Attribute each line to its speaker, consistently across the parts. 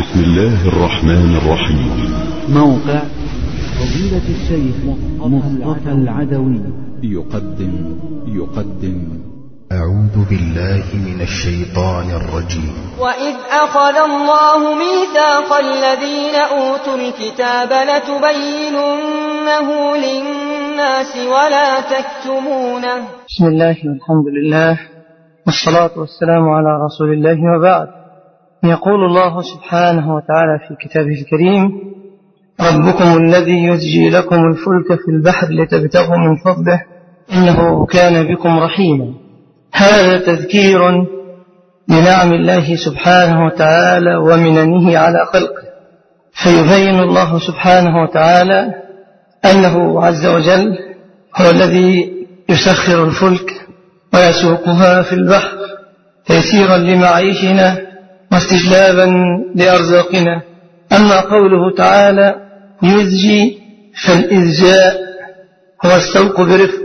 Speaker 1: بسم الله الرحمن الرحيم.
Speaker 2: موقع فضيلة الشيخ مصطفى العدوي يقدم
Speaker 3: أعوذ بالله من الشيطان الرجيم.
Speaker 4: وإذ أخذ الله ميثاق الذين أوتوا الكتاب لتبيننه للناس ولا تكتمونه.
Speaker 5: بسم الله والحمد لله والصلاة والسلام على رسول الله وبعد. يقول الله سبحانه وتعالى في كتابه الكريم: ربكم الذي يزجي لكم الفلك في البحر لتبتغوا من فضله إنه كان بكم رحيما. هذا تذكير بنعم الله سبحانه وتعالى ومننه على خلقه، فيبين الله سبحانه وتعالى أنه عز وجل هو الذي يسخر الفلك ويسوقها في البحر تيسيرا لمعيشنا واستجلابا لأرزاقنا. أما قوله تعالى يزجي، فالإزجاء هو السوق برفق،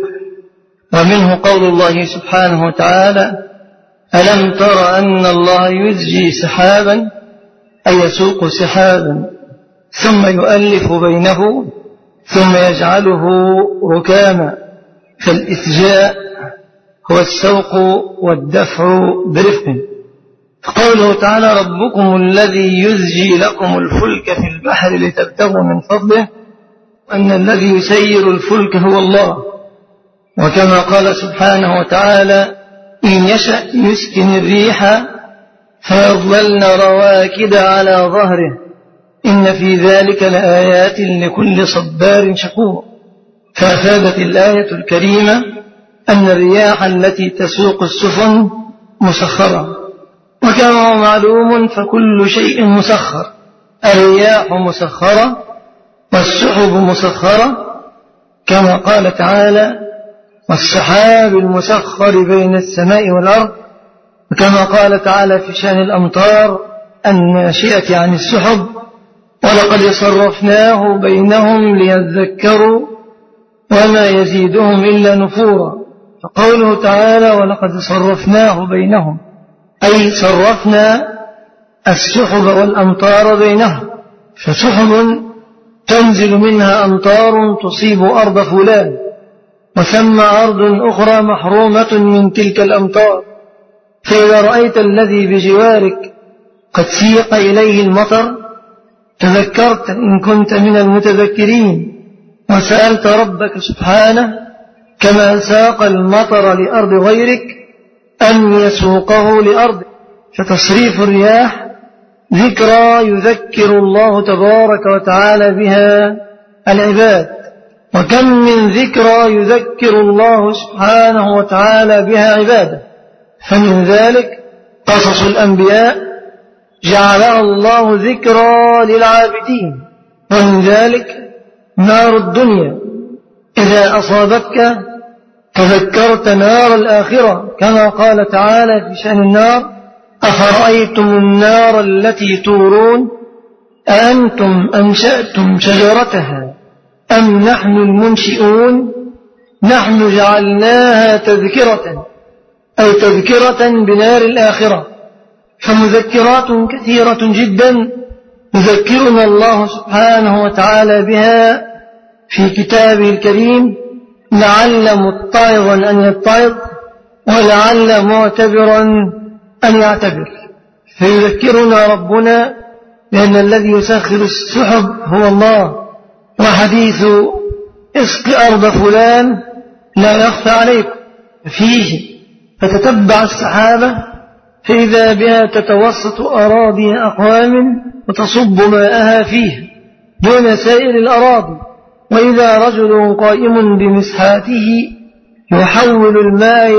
Speaker 5: ومنه قول الله سبحانه وتعالى: ألم تر أن الله يزجي سحابا، أي يسوق سحابا ثم يؤلف بينه ثم يجعله ركاما. فالإسجاء هو السوق والدفع برفق. قوله تعالى: ربكم الذي يزجي لكم الفلك في البحر لتبتغوا من فضله، أن الذي يسير الفلك هو الله. وكما قال سبحانه وتعالى: إن يشأ يسكن الريح فيظللن رواكد على ظهره إن في ذلك لآيات لكل صبار شكور. فأفادت الآية الكريمة أن الرياح التي تسوق السفن مسخرة، وكما هو معلوم فكل شيء مسخر. الرياح مسخرة والسحب مسخرة، كما قال تعالى: والسحاب المسخر بين السماء والأرض. وكما قال تعالى في شأن الأمطار الناشئة عن السحب: ولقد صرفناه بينهم ليذكروا وما يزيدهم إلا نفورا. فقوله تعالى: ولقد صرفناه بينهم، أي صرفنا السحب والأمطار بينهم، فسحب تنزل منها أمطار تصيب أرض فلان، وثم أرض أخرى محرومة من تلك الأمطار. فإذا رأيت الذي بجوارك قد سيق إليه المطر تذكرت إن كنت من المتذكرين وسألت ربك سبحانه كما ساق المطر لأرض غيرك أن يسوقه لأرض. فتصريف الرياح ذكرى يذكر الله تبارك وتعالى بها العباد، وكم من ذكرى يذكر الله سبحانه وتعالى بها عباده. فمن ذلك قصص الأنبياء جعلها الله ذكرى للعابدين، ومن ذلك نار الدنيا إذا أصابتك تذكرت نار الآخرة، كما قال تعالى في شأن النار: أفرأيتم النار التي تورون أأنتم أنشأتم شجرتها أم نحن المنشئون نحن جعلناها تذكرة، أي تذكرة بنار الآخرة. فمذكرات كثيرة جدا يذكرنا الله سبحانه وتعالى بها في كتابه الكريم، لعل متعظا أن يتعظ ولعل معتبرا أن يعتبر. فيذكرنا ربنا بأن الذي يسخر السحب هو الله. وحديث اسق أرض فلان لا يخفى عليكم فيه، فتتبع السحابة فإذا بها تتوسط أراضي أقوام وتصب ماءها فيه دون سائر الأراضي. وإذا رجل قائم بمسحاته يحول الماء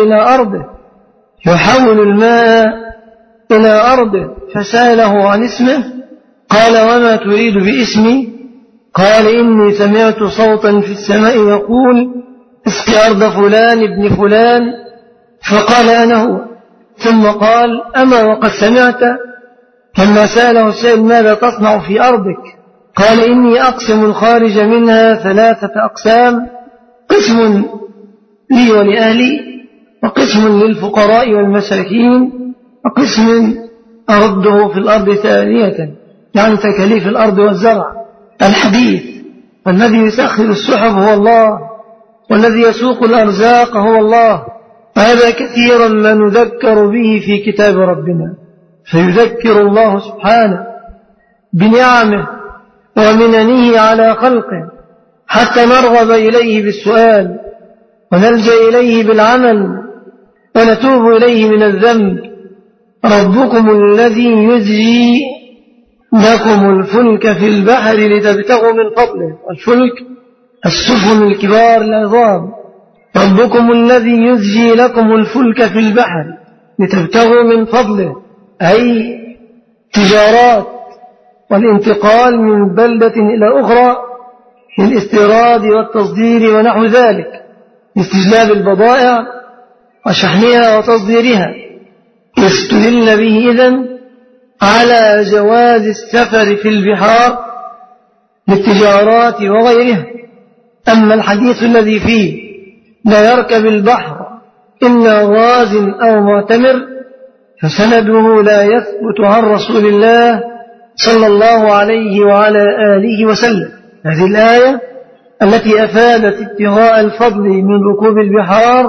Speaker 5: إلى أرضه فسأله عن اسمه قال: وما تريد باسمي؟ قال: إني سمعت صوتا في السماء يقول: اسق أرض فلان ابن فلان. فقال: أنا هو. ثم قال: أما وقد سمعت؟ لما سأله السائل: ماذا تصنع في أرضك؟ قال: إني أقسم الخارج منها 3 أقسام، قسم لي ولأهلي، وقسم للفقراء والمساكين، وقسم أرده في الأرض ثانية. يعني تكاليف الأرض والزرع. الحديث: الذي يسخر السحب هو الله، والذي يسوق الأرزاق هو الله. هذا كثيرا ما نذكر به في كتاب ربنا، فيذكر الله سبحانه بنعمه ومننه على خلقه حتى نرغب إليه بالسؤال ونلجأ إليه بالعمل ونتوب إليه من الذنب. ربكم الذي يزجي لكم الفلك في البحر لتبتغوا من فضله. الفلك السفن الكبار العظام. ربكم الذي يزجي لكم الفلك في البحر لتبتغوا من فضله، أي تجارات والانتقال من بلدة إلى أخرى للاستيراد والتصدير ونحو ذلك، لاستجلاب البضائع وشحنها وتصديرها. يستدل به إذن على جواز السفر في البحار للتجارات وغيرها. أما الحديث الذي فيه لا يركب البحر إلا غاز أو معتمر فسنده لا يثبت عن رسول الله صلى الله عليه وعلى آله وسلم. هذه الآية التي أفادت ابتغاء الفضل من ركوب البحار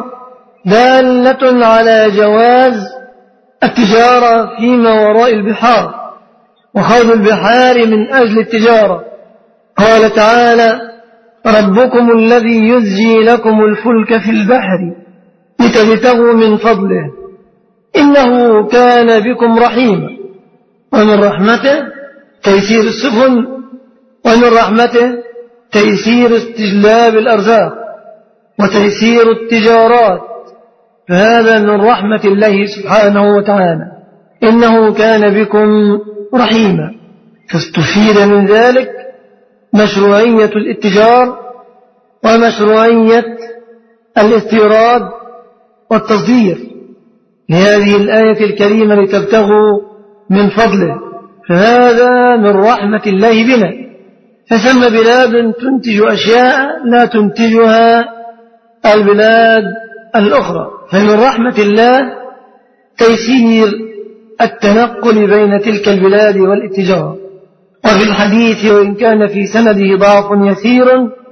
Speaker 5: دالة على جواز التجارة فيما وراء البحار وخوض البحار من أجل التجارة. قال تعالى: ربكم الذي يزجي لكم الفلك في البحر لتبتغوا من فضله إنه كان بكم رحيما. ومن رحمته تيسير السفن، ومن رحمته تيسير استجلاب الأرزاق وتيسير التجارات، فهذا من رحمة الله سبحانه وتعالى. إنه كان بكم رحيما. فاستفيد من ذلك مشروعية الاتجار ومشروعية الاستيراد والتصدير لهذه الآية الكريمة لتبتغوا من فضله، فهذا من رحمة الله بنا. فثم بلاد تنتج أشياء لا تنتجها البلاد الأخرى، فمن رحمة الله تيسير التنقل بين تلك البلاد والاتجار. وفي الحديث وإن كان في سنده ضعف يسير: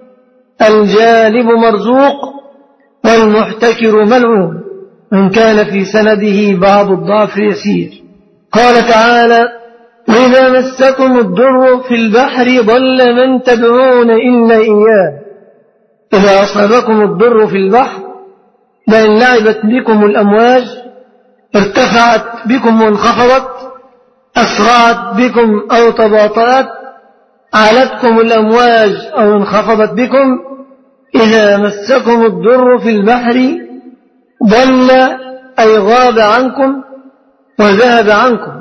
Speaker 5: الجالب مرزوق والمحتكر ملعون. وإن كان في سنده بعض الضعف يسير. قال تعالى: وإذا مسكم الضر في البحر ضل من تدعون إلا إياه. إذا أصابكم الضر في البحر لئن لعبت بكم الأمواج، ارتفعت بكم وانخفضت، أسرعت بكم أو تباطأت، علتكم الأمواج أو انخفضت بكم، إذا مسكم الضر في البحر ضل أي غاب عنكم وذهب عنكم.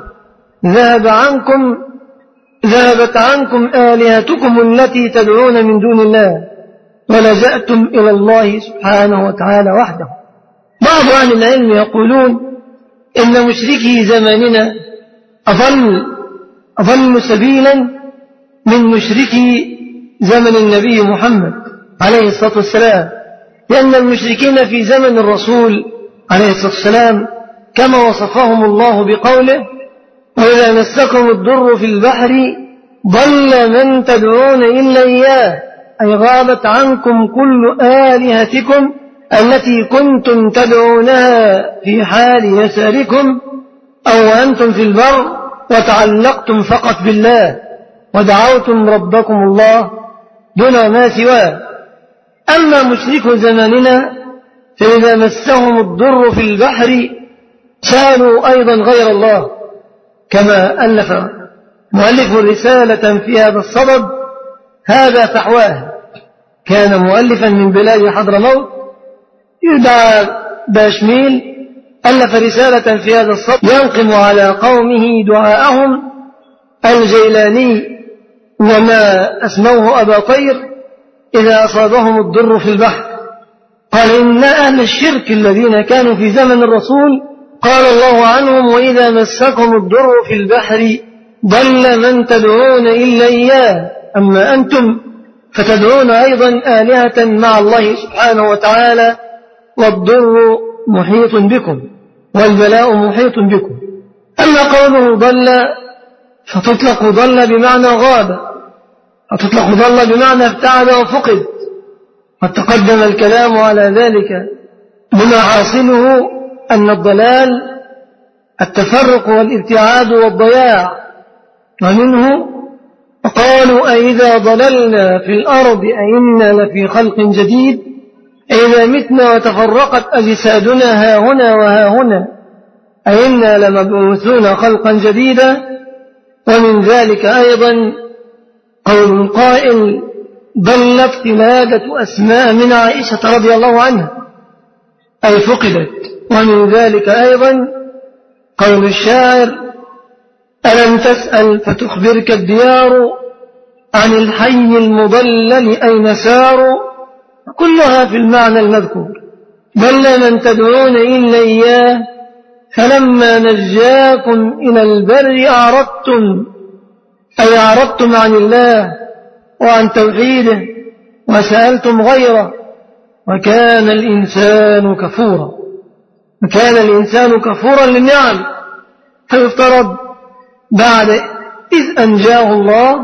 Speaker 5: ذهبت عنكم آلهتكم التي تدعون من دون الله ولجأتم إلى الله سبحانه وتعالى وحده. بعض أهل العلم يقولون إن مشركي زماننا أضل سبيلا من مشركي زمن النبي محمد عليه الصلاة والسلام، لأن المشركين في زمن الرسول عليه الصلاة والسلام كما وصفهم الله بقوله: وإذا مسكم الضر في البحر ضل من تدعون إلا إياه، أي غابت عنكم كل آلهتكم التي كنتم تدعونها في حال يساركم أو أنتم في البر، وتعلقتم فقط بالله ودعوتم ربكم الله دون ما سواه. أما مشركو زماننا فإذا مسهم الضر في البحر سالوا أيضا غير الله، كما ألف مؤلف رسالة في هذا الصدد هذا فحواه. كان مؤلفا من بلاد حضرموت يدعى باشميل، ألف رسالة في هذا الصدد ينقم على قومه دعاءهم الجيلاني وما أسموه أبا طير إذا أصابهم الضر في البحر. قال: إن أهل الشرك الذين كانوا في زمن الرسول قال الله عنهم: وإذا مسكم الضر في البحر ضل من تدعون إلا إياه، أما أنتم فتدعون أيضا آلهة مع الله سبحانه وتعالى، والضر محيط بكم والبلاء محيط بكم. أما قوله ضل فتطلق ضل بمعنى غاب، فتطلق ضل بمعنى ابتعد وفقد. قد تقدم الكلام على ذلك بما حاصله أن الضلال التفرق والابتعاد والضياع. ومنه وقالوا أئذا ضللنا في الأرض أئنا لفي خلق جديد أئذا متنا وتفرقت أجسادنا هاهنا وهاهنا أئنا لمبعوثون خلقا جديدا. ومن ذلك أيضا قول القائل ضلت قلادة أسماء من عائشة رضي الله عنها أي فقدت. ومن ذلك أيضا قول الشاعر ألم تسأل فتخبرك الديار عن الحي المضلل أين ساروا. كلها في المعنى المذكور. ضل من تدعون إلا إياه فلما نجاكم إلى البر أعرضتم أي أعرضتم عن الله وعن توحيده وسألتم غيره وكان الإنسان كفورا. وكان الإنسان كفورا للنعم. فيفترض بعد إذ أنجاه الله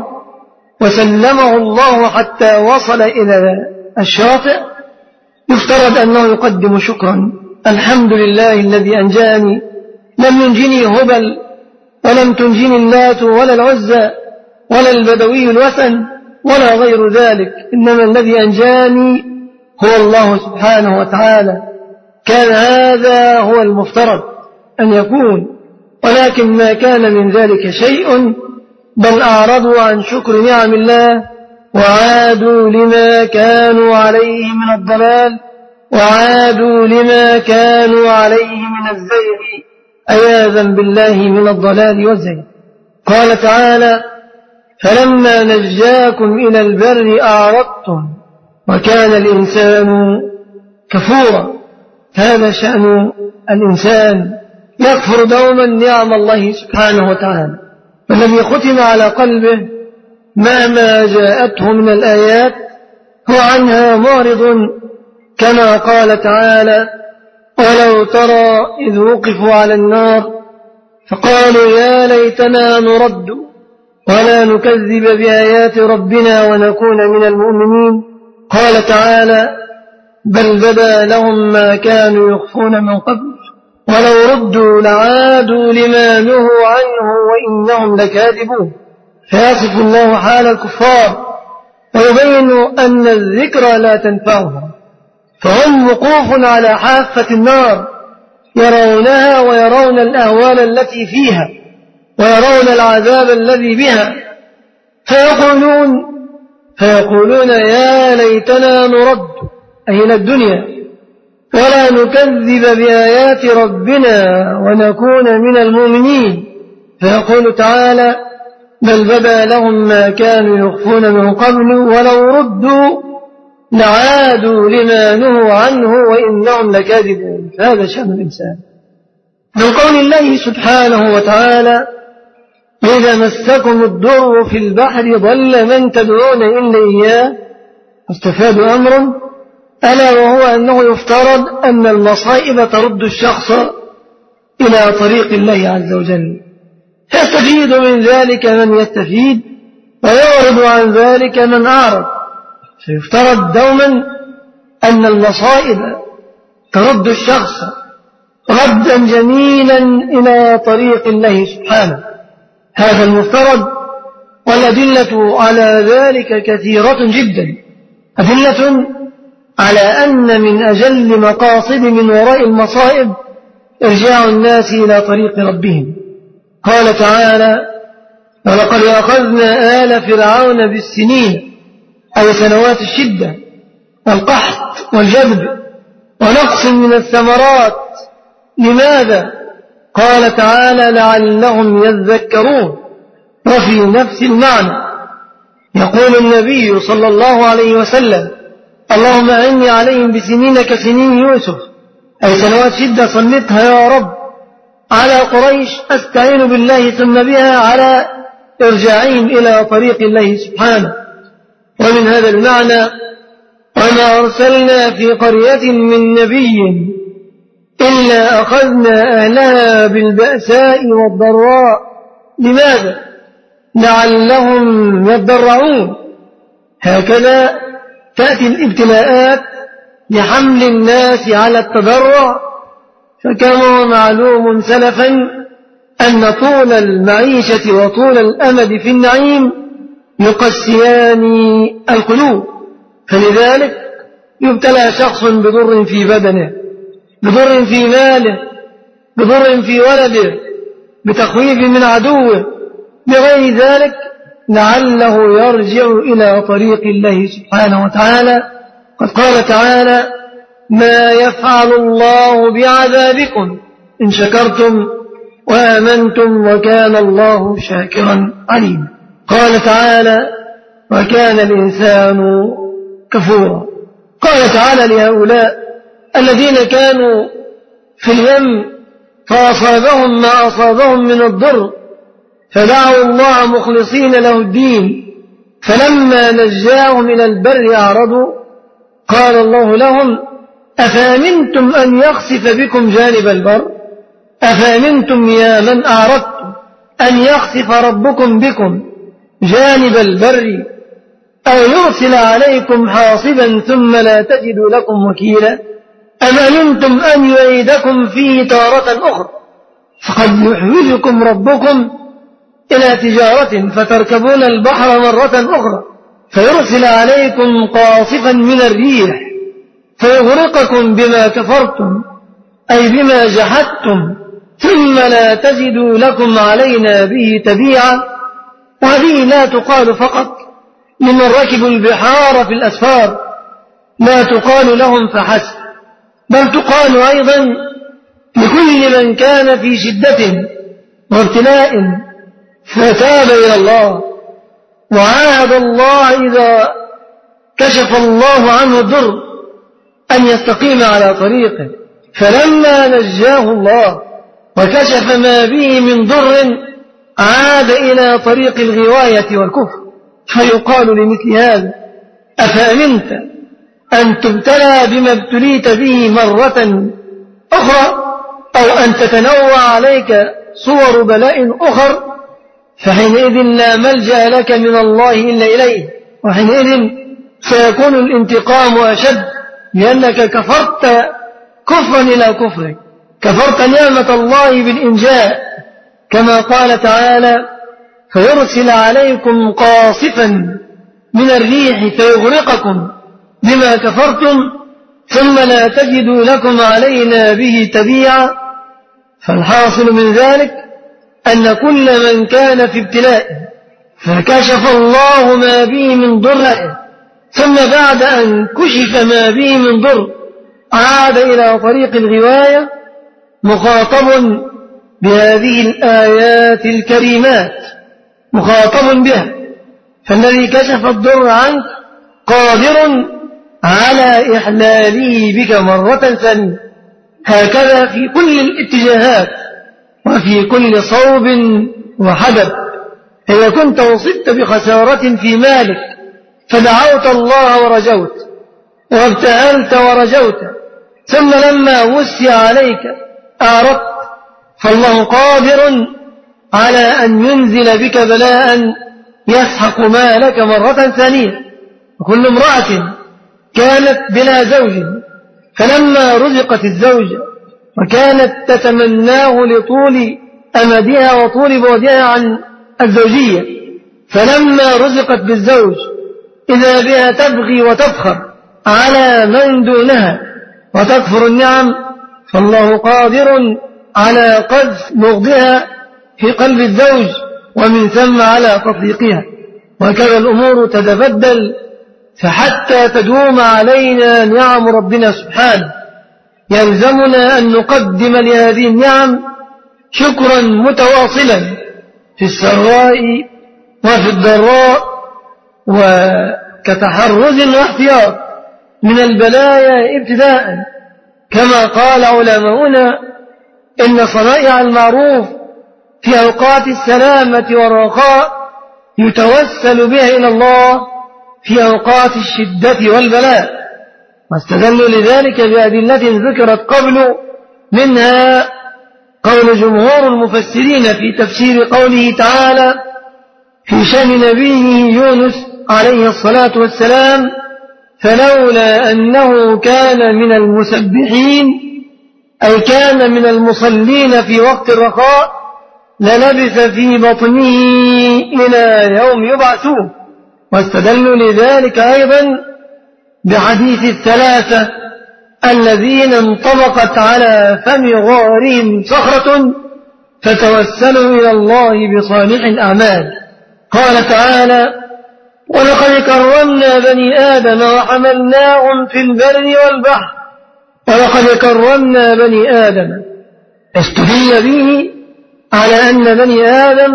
Speaker 5: وسلمه الله حتى وصل إلى الشاطئ يفترض أنه يقدم شكرا. الحمد لله الذي أنجاني، لم ينجني هبل ولم تنجني اللات ولا العزى ولا البدوي الوثن ولا غير ذلك، إنما الذي أنجاني هو الله سبحانه وتعالى. كان هذا هو المفترض أن يكون، ولكن ما كان من ذلك شيء، بل أعرضوا عن شكر نعم الله وعادوا لما كانوا عليه من الضلال وعادوا لما كانوا عليه من الزيغ عياذا بالله من الضلال والزيغ. قال تعالى فلما نجاكم إلى البر أعرضتم وكان الإنسان كفورا. هذا شأن الإنسان، يكفر دوما نعم الله سبحانه وتعالى. والذي ختم على قلبه مهما جاءته من الآيات هو عنها معرض، كما قال تعالى ولو ترى إذ وقفوا على النار فقالوا يا ليتنا نرد ولا نكذب بآيات ربنا ونكون من المؤمنين. قال تعالى بل بدا لهم ما كانوا يخفون من قبل ولو ردوا لعادوا لما نهوا عنه وإنهم لكاذبون. فيصف الله حال الكفار ويبين أن الذكر لا تنفعهم، فهم وقوف على حافة النار يرونها ويرون الأهوال التي فيها ويرون العذاب الذي بها، فيقولون يا ليتنا نرد أي إلى الدنيا ولا نكذب بآيات ربنا ونكون من المؤمنين. فيقول تعالى بل بدا لهم ما كانوا يخفون من قبل ولو ردوا لعادوا لما نهوا عنه وإنهم لكاذبون. هذا شأن الإنسان. من قول الله سبحانه وتعالى إذا مسكم الضر في البحر ضل من تدعون إلا إياه استفاد أمر ألا وهو أنه يفترض أن المصائب ترد الشخص إلى طريق الله عز وجل، يستفيد من ذلك من يستفيد ويعرض عن ذلك من أعرض. فيفترض دوما أن المصائب ترد الشخص ردا جميلا إلى طريق الله سبحانه. هذا المفترض، والأدلة على ذلك كثيرة جدا. أدلة على أن من أجل مقاصد من وراء المصائب إرجاع الناس إلى طريق ربهم. قال تعالى ولقد أخذنا آل فرعون بالسنين أي سنوات الشدة والقحط والجذب ونقص من الثمرات. لماذا؟ قال تعالى لعلهم يذكرون. وفي نفس المعنى يقول النبي صلى الله عليه وسلم اللهم أعني عليهم بسنين كسنين يوسف أي سنوات شدة صلتها يا رب على قريش أستعين بالله ثم بها على إرجاعهم إلى طريق الله سبحانه. ومن هذا المعنى وما أرسلنا في قرية من نبي إلا أخذنا أهلها بالبأساء والضراء. لماذا؟ لعلهم يضرعون. هكذا تأتي الابتلاءات لحمل الناس على التضرع. فكما هو معلوم سلفا أن طول المعيشة وطول الأمد في النعيم يقسيان القلوب، فلذلك يبتلى شخص بضر في بدنه، بضر في ماله، بضر في ولده، بتخويف من عدوه، بغير ذلك لعله يرجع إلى طريق الله سبحانه وتعالى. قد قال تعالى: ما يفعل الله بعذابكم إن شكرتم وآمنتم وكان الله شاكرا عليما. قال تعالى: وكان الإنسان كفورا. قال تعالى لهؤلاء الذين كانوا في اليم فأصابهم ما أصابهم من الضر فدعوا الله مخلصين له الدين فلما نجاهم إلى البر أعرضوا قال الله لهم: أفأمنتم أن يخسف بكم جانب البر؟ أفأمنتم يا من أعرضتم أن يخسف ربكم بكم جانب البر أو يرسل عليكم حاصبا ثم لا تجدوا لكم وكيلا؟ أم أمنتم أن يعيدكم فيه تارة أخرى فقد يحوجكم ربكم إلى تجارة فتركبون البحر مرة أخرى فيرسل عليكم قاصفا من الريح فيغرقكم بما كفرتم أي بما جحدتم ثم لا تجدوا لكم علينا به تبيعا. وهذه لا تقال فقط لمن ركبوا البحار في الأسفار، لا تقال لهم فحسب، بل تقال أيضا لكل من كان في شدة وابتلاء فتاب إلى الله وعاهد الله إذا كشف الله عنه الضر أن يستقيم على طريقه، فلما نجاه الله وكشف ما به من ضر عاد إلى طريق الغواية والكفر. فيقال لمثل هذا: أفأمنت أن تبتلى بما ابتليت به مرة أخرى أو أن تتنوع عليك صور بلاء أخر فحينئذ لا ملجأ لك من الله إلا إليه، وحينئذ سيكون الانتقام أشد لأنك كفرت كفرا إلى كفرك، كفرت نعمة الله بالإنجاء كما قال تعالى: فيرسل عليكم قاصفا من الريح فيغرقكم بما كفرتم ثم لا تجدوا لكم علينا به تبيعا. فالحاصل من ذلك أن كل من كان في ابتلاء فكشف الله ما به من ضر ثم بعد أن كشف ما به من ضر عاد إلى طريق الغواية مخاطب بهذه الآيات الكريمات، مخاطب بها. فالذي كشف الضر عنك قادر على إحلاله بك مرة ثانية. هكذا في كل الاتجاهات وفي كل صوب وحدب. إذا كنت وصبت بخسارة في مالك فدعوت الله ورجوت وابتهلت ورجوت ثم لما وسع عليك أعرضت فالله قادر على أن ينزل بك بلاء يسحق مالك مرة ثانية. وكل امرأة كانت بلا زوج فلما رزقت الزوج وكانت تتمناه لطول أمدها وطول بعدها عن الزوجية فلما رزقت بالزوج إذا بها تبغي وتفخر على من دونها وتكفر النعم فالله قادر على قذف بغضها في قلب الزوج ومن ثم على تطليقها. وكذا الأمور تتبدل فحتى تدوم علينا نعم ربنا سبحانه يلزمنا أن نقدم لهذه النعم شكرا متواصلا في السراء وفي الضراء وكتحرز واحتياط من البلايا ابتداء كما قال علماؤنا إن صنائع المعروف في أوقات السلامة والرخاء يتوسل بها إلى الله في أوقات الشدة والبلاء. واستدلوا لذلك بأدلة ذكرت قبل منها قول جمهور المفسرين في تفسير قوله تعالى في شأن نبيه يونس عليه الصلاة والسلام: فلولا أنه كان من المسبحين، أي كان من المصلين في وقت الرخاء، للبث في بطنه إلى يوم يبعثون. واستدلوا لذلك أيضا بحديث الثلاثة الذين انطبقت على فم غارهم صخرة فتوسلوا إلى الله بصالح الأعمال. قال تعالى: ولقد كرمنا بني آدم وحملناهم في البر والبحر. ولقد كرمنا بني آدم استدل به على أن بني آدم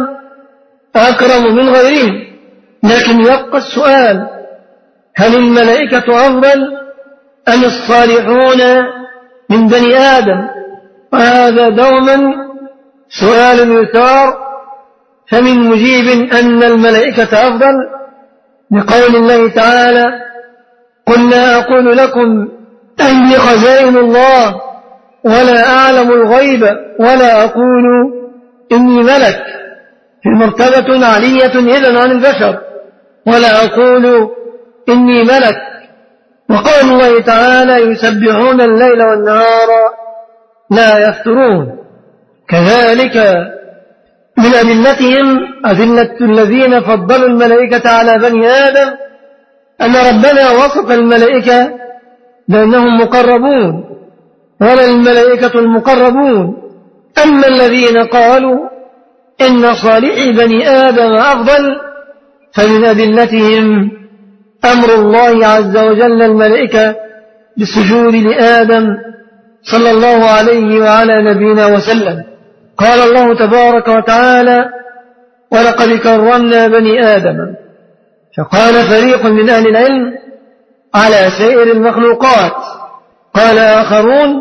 Speaker 5: أكرم من غيرهم، لكن يبقى السؤال: هل الملائكة أفضل أم الصالحون من بني آدم؟ وهذا دوما سؤال يثار، فمن مجيب أن الملائكة أفضل لقول الله تعالى: قل لا أقول لكم إني خزائن الله ولا أعلم الغيب ولا أقول إني ملك، في مرتبة عالية إذن عن البشر، ولا أقول إني ملك. وقال الله تعالى: يسبحون الليل والنهار لا يفترون. كذلك من أدلتهم أدلة الذين فضلوا الملائكة على بني آدم أن ربنا وصف الملائكة بأنهم مقربون، ولا الملائكة المقربون. أما الذين قالوا إن صالحي بني آدم أفضل، فمن أدلتهم أمر الله عز وجل الملائكة بالسجود لآدم صلى الله عليه وعلى نبينا وسلم. قال الله تبارك وتعالى: ولقد كرمنا بني آدم. فقال فريق من أهل العلم: على سائر المخلوقات. قال آخرون: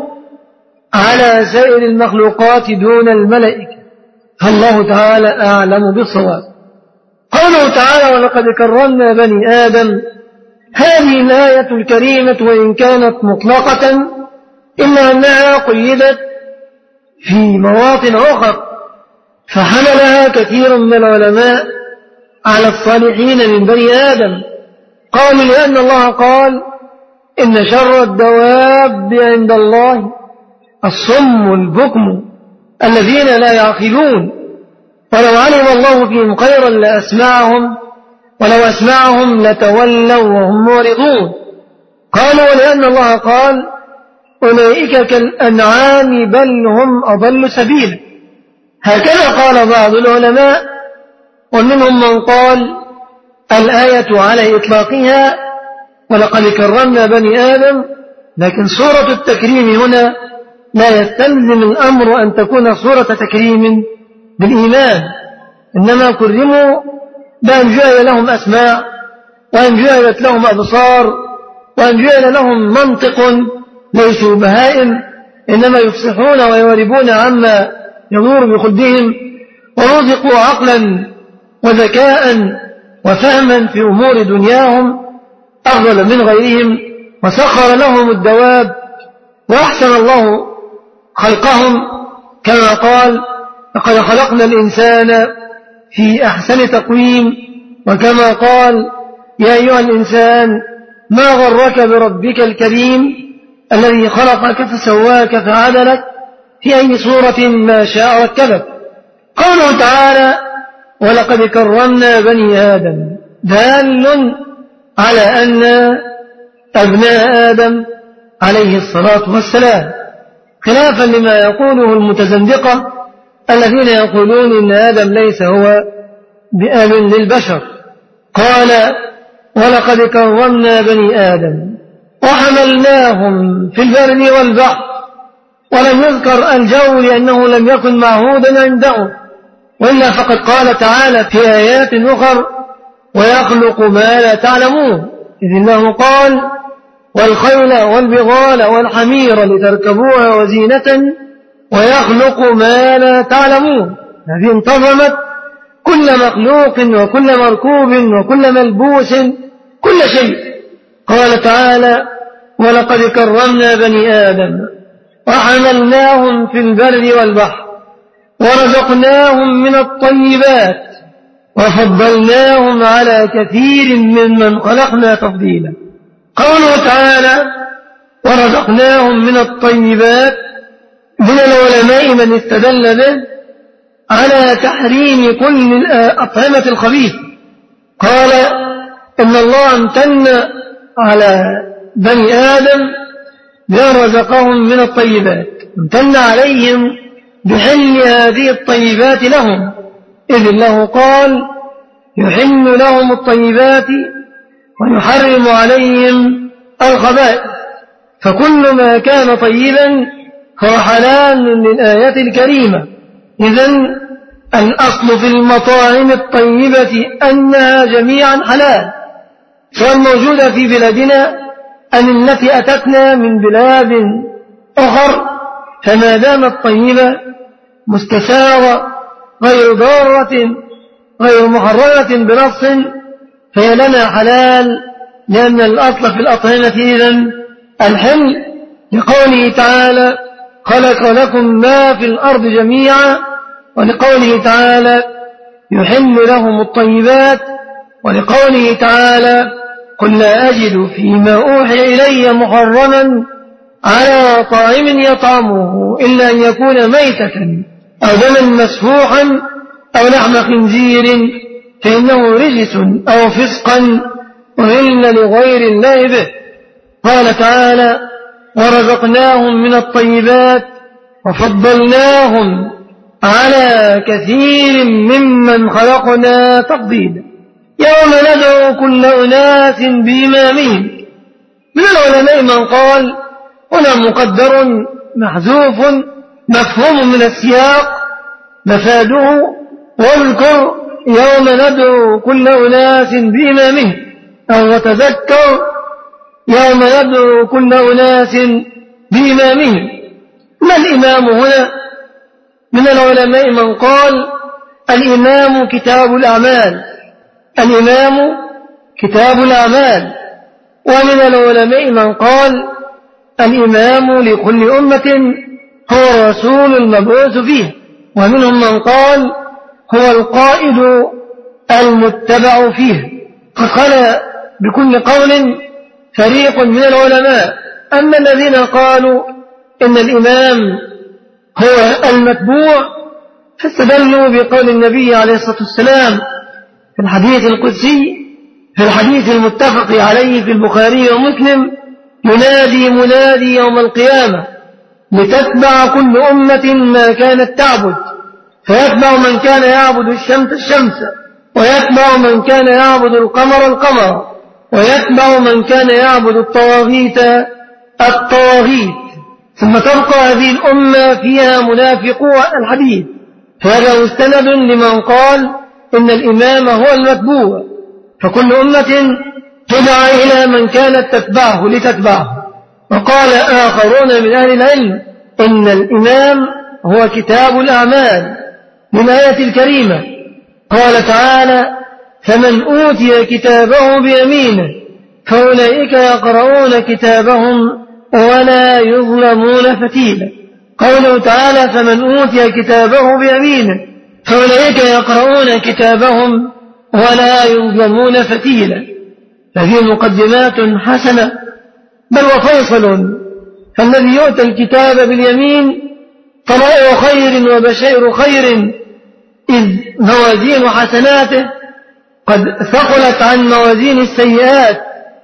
Speaker 5: على سائر المخلوقات دون الملائكة. فالله تعالى أعلم بالصواب. قوله تعالى: ولقد كرمنا بني آدم، هذه الآية الكريمة وإن كانت مطلقة إلا أنها قيدت في مواطن أخرى، فحملها كثير من العلماء على الصالحين من بني آدم. قالوا لأن الله قال: إن شر الدواب عند الله الصم البكم الذين لا يعقلون، ولو علم الله فيهم خيرا لأسمعهم، ولو أسمعهم لتولوا وهم معرضون. قالوا: ولأن الله قال: أولئك كالأنعام بل هم أضل سبيلا. هكذا قال بعض العلماء، ومنهم من قال الآية على إطلاقها ولقد كرمنا بني آدم، لكن صورة التكريم هنا لا يستلزم الأمر أن تكون صورة تكريم بالإيمان، إنما كرموا بأن جعل لهم أسماع، وأن جعلت لهم أبصار، وأن جعل لهم منطق، ليسوا بهائم إنما يفصحون ويوربون عما يدور بخدهم، ورزقوا عقلا وذكاء وفهما في أمور دنياهم أفضل من غيرهم، وسخر لهم الدواب، وأحسن الله خلقهم كما قال: لقد خلقنا الإنسان في أحسن تقويم، وكما قال: يا أيها الإنسان ما غرك بربك الكريم الذي خلقك فسواك فعدلك في أي صورة ما شاء ركبك. قوله تعالى: ولقد كرمنا بني آدم، دال على أن أبناء آدم عليه الصلاة والسلام، خلافا لما يقوله المتزندقة الذين يقولون إن آدم ليس هو بآب للبشر. قال: ولقد كرمنا بني آدم وحملناهم في البر والبحر، ولم يذكر الجو لأنه لم يكن معهودا عندهم، وإلا فقد قال تعالى في آيات أخرى: ويخلق ما لا تعلمون، إذ الله قال: والخيل والبغال والحمير لتركبوها وزينة ويخلق ما لا تعلمون. هذه انتظمت كل مخلوق وكل مركوب وكل ملبوس كل شيء. قال تعالى: ولقد كرمنا بني آدم وحملناهم في البر والبحر ورزقناهم من الطيبات وفضلناهم على كثير ممن خلقنا تفضيلا. قوله تعالى ورزقناهم من الطيبات، من العلماء من استدل به على تحريم كل الأطعمة الخبيثة. قال إن الله امتن على بني آدم بأن رزقهم من الطيبات، امتن عليهم بحل هذه الطيبات لهم، إذ الله قال يحل لهم الطيبات ويحرم عليهم الخبائث، فكل ما كان طيبا هو حلال للآية الكريمة. إذن الأصل في المطاعم الطيبة أنها جميعا حلال، سواء موجودة في بلادنا أم التي أتتنا من بلاد أخر، فما دامت طيبة مستساغة غير ضارة غير محرمة بنص فهي لنا حلال، لأن الأصل في الأطعمة إذن الحل، لقوله تعالى خلق لكم ما في الأرض جميعا، ولقوله تعالى يحل لهم الطيبات، ولقوله تعالى قل لا أجد فيما أوحي إلي محرما على طاعم يطعمه إلا أن يكون ميتة أو دما مسفوحا أو لحم خنزير فإنه رجس أو فسقا أهل لغير الله به. قال تعالى ورزقناهم من الطيبات وفضلناهم على كثير ممن خلقنا تفضيلا. يوم ندعو كل أناس بإمامهم. من العلماء من قال هنا مقدر محذوف مفهوم من السياق مفاده واذكر يوم ندعو كل أناس بإمامهم، أو وتذكر يوم ندعو كل أناس بإمامهم. ما الإمام هنا؟ من العلماء من قال الإمام كتاب الأعمال، الإمام كتاب الأعمال. ومن العلماء من قال الإمام لكل أمة هو الرسول المبعوث فيه، ومنهم من قال هو القائد المتبع فيه. فقال بكل قول فريق من العلماء. أما الذين قالوا إن الإمام هو المتبوع فاستدلوا بقول النبي عليه الصلاة والسلام في الحديث القدسي، في الحديث المتفق عليه في البخاري ومسلم: ينادي منادي يوم القيامة لتتبع كل أمة ما كانت تعبد، فيتبع من كان يعبد الشمس الشمس، ويتبع من كان يعبد القمر القمر، ويتبع من كان يعبد الطواغيت الطواغيت، ثم تبقى هذه الأمة فيها منافقو الحديث. فهذا مستند لمن قال إن الإمام هو المتبوع، فكل أمة تدعى إلى من كانت تتبعه لتتبعه. وقال آخرون من أهل العلم إن الإمام هو كتاب الأعمال من آية الكريمة. قال تعالى: فمن أوتي كتابه بيمينه فأولئك يقرؤون كتابهم ولا يظلمون فتيلا. قوله تعالى: فمن أوتي كتابه بيمينه فأولئك يقرؤون كتابهم ولا يظلمون فتيلا. هذه مقدمات حسنة، بل وفيصل. فالذي يؤتى الكتاب باليمين طلائع خير وبشائر خير، إذ موازين حسناته قد ثقلت عن موازين السيئات،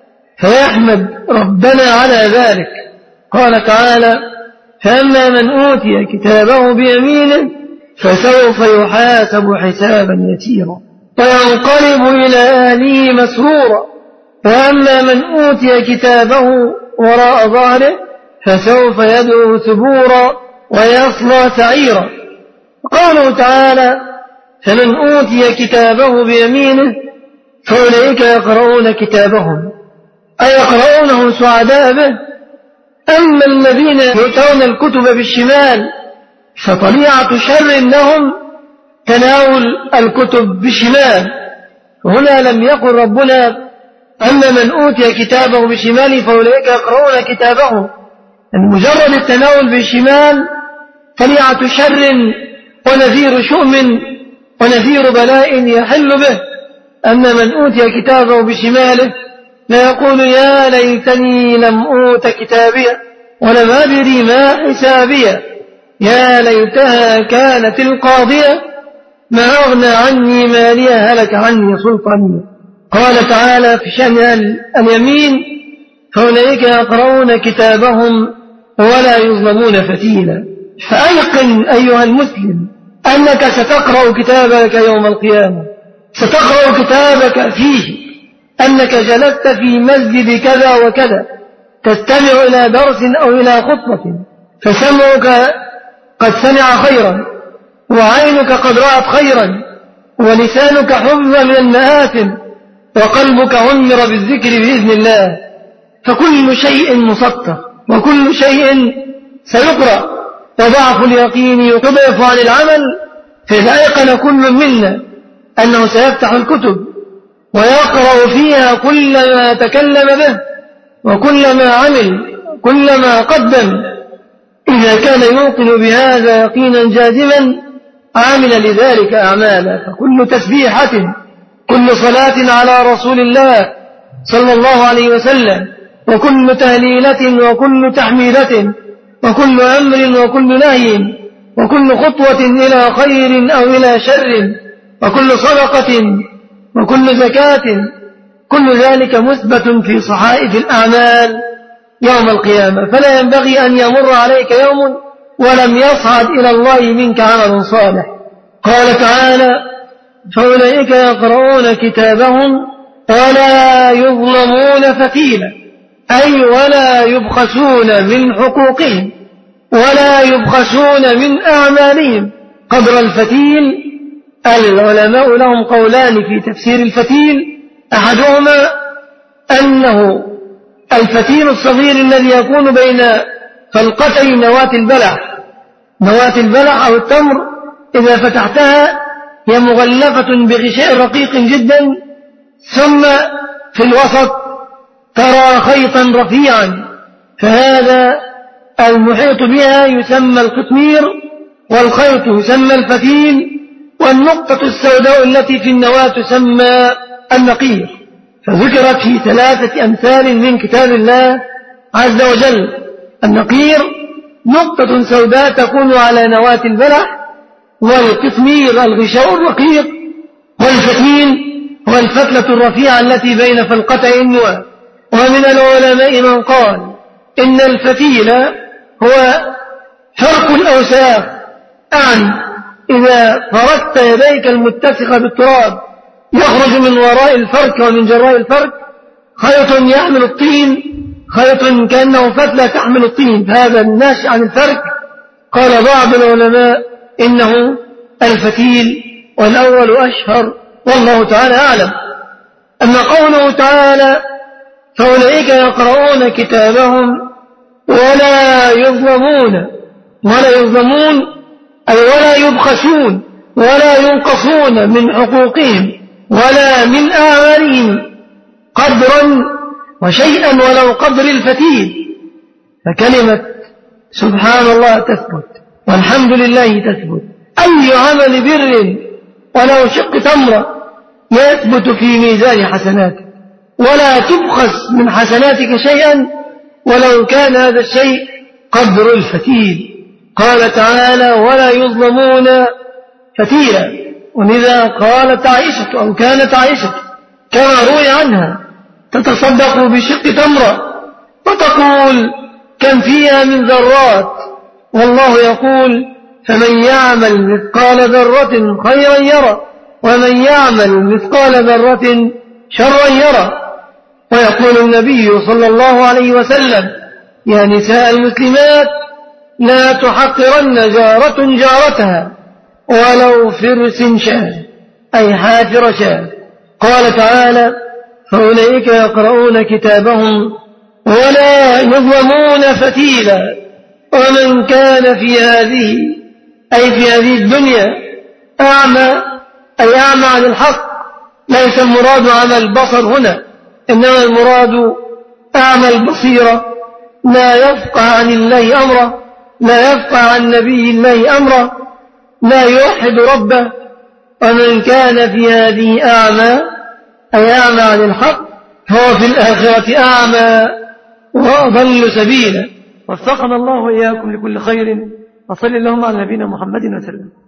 Speaker 5: فيحمد ربنا على ذلك. قال تعالى: فأما من أوتي كتابه بيمينه فسوف يحاسب حسابا يسيرا وينقلب إلى أهله مسرورا، وأما من أوتي كتابه وراء ظهره فسوف يدعو ثبورا ويصلى سعيرا. قوله تعالى: فمن أوتي كتابه بيمينه فأولئك يقرؤون كتابهم، أي يقرؤونه سعداء به. أما الذين يؤتون الكتب بالشمال فطليعة شر لهم تناول الكتب بالشمال. هنا لم يقل ربنا: أما من أوتي كتابه بشماله فأولئك يقرؤون كتابه. مجرد التناول بالشمال طليعة شر ونذير شؤم ونذير بلاء يحل به أن من أوتي كتابه بشماله لا يقول يا ليتني لم أوت كتابيه ولم أدري ما حسابيه يا ليتها كانت القاضية ما أغنى عني مالية هلك عني سلطانية. قال تعالى في شأن اليمين فأولئك يقرؤون كتابهم ولا يظلمون فتيلا. فأيقن أيها المسلم أنك ستقرأ كتابك يوم القيامة، ستقرأ كتابك فيه أنك جلست في مسجد كذا وكذا تستمع إلى درس أو إلى خطبة فسمعك قد سمع خيرا وعينك قد رأت خيرا ولسانك حفظ من المآثم وقلبك عمر بالذكر بإذن الله، فكل شيء مسطر وكل شيء سيقرأ، وضعف اليقين يضعف عن العمل. فإذا أيقن كل منا أنه سيفتح الكتب ويقرأ فيها كل ما تكلم به وكل ما عمل كل ما قدم، إذا كان يوقن بهذا يقينا جازما عامل لذلك أعمالا. فكل تسبيحة كل صلاة على رسول الله صلى الله عليه وسلم وكل تهليلة وكل تحميدة وكل أمر وكل نهي وكل خطوة إلى خير أو إلى شر وكل صدقة وكل زكاة كل ذلك مثبت في صحائف الأعمال يوم القيامة. فلا ينبغي أن يمر عليك يوم ولم يصعد إلى الله منك عمل صالح. قال تعالى فأولئك يقرؤون كتابهم ولا يظلمون فتيلا، أي ولا يبخسون من حقوقهم ولا يبخسون من أعمالهم قدر الفتيل. العلماء لهم قولان في تفسير الفتيل، أحدهما أنه الفتيل الصغير الذي يكون بين فلقتي نواة البلح أو التمر، إذا فتحتها هي مغلفة بغشاء رقيق جدا، ثم في الوسط ترى خيطا رفيعا، فهذا المحيط بها يسمى القطمير والخيط يسمى الفتيل، والنقطة السوداء التي في النواة تسمى النقير. فذكرت في 3 أمثال من كتاب الله عز وجل. النقير نقطة سوداء تكون على نواة البلح، والقطمير الغشاء الرقيق، والفتيل هو الفتلة الرفيعة التي بين فلقتي النواة. ومن العلماء من قال إن الفتيل هو فرق الأوساخ، أعني إذا فركت يديك المتسخة بالتراب يخرج من وراء الفرك ومن جراء الفرك خيط يحمل الطين، خيط كأنه فتلة تحمل الطين، فهذا الناشئ عن الفرك. قال بعض العلماء إنه الفتيل، والأول أشهر والله تعالى أعلم. أما قوله تعالى فأولئك يقرؤون كتابهم ولا يظلمون أي ولا يبخسون ولا ينقصون من حقوقهم ولا من أعمالهم قدرا وشيئا ولو قدر الفتيل. فكلمة سبحان الله تثبت والحمد لله تثبت. أي عمل بر ولو شق تمرة يثبت في ميزان حسناتك، ولا تبخس من حسناتك شيئا ولو كان هذا الشيء قدر الفتيل. قال تعالى ولا يظلمون فتيلا. ولذا قالت عائشة أو كانت عائشة كما روي عنها تتصدق بشق تمرة وتقول كم فيها من ذرات، والله يقول فمن يعمل مثقال ذرة خيرا يرى ومن يعمل مثقال ذرة شرا يرى. ويقول النبي صلى الله عليه وسلم يا نساء المسلمات لا تحقرن جارة جارتها ولو فرس شاة، أي حافر شاة. قال تعالى فأولئك يقرؤون كتابهم ولا يظلمون فتيلا. ومن كان في هذه أي في هذه الدنيا أعمى أي أعمى عن الحق، ليس المراد عمى البصر هنا، إنما المراد أعمى البصيرة، لا يفقه عن الله أمره، لا يفقه عن نبي الله أمره، لا يوحد ربه، ومن كان في هذه أعمى أي أعمى عن الحق هو في الآخرة أعمى وأضل سبيلا. وفقنا الله وإياكم لكل خير. وصل اللهم على نبينا محمد وسلم.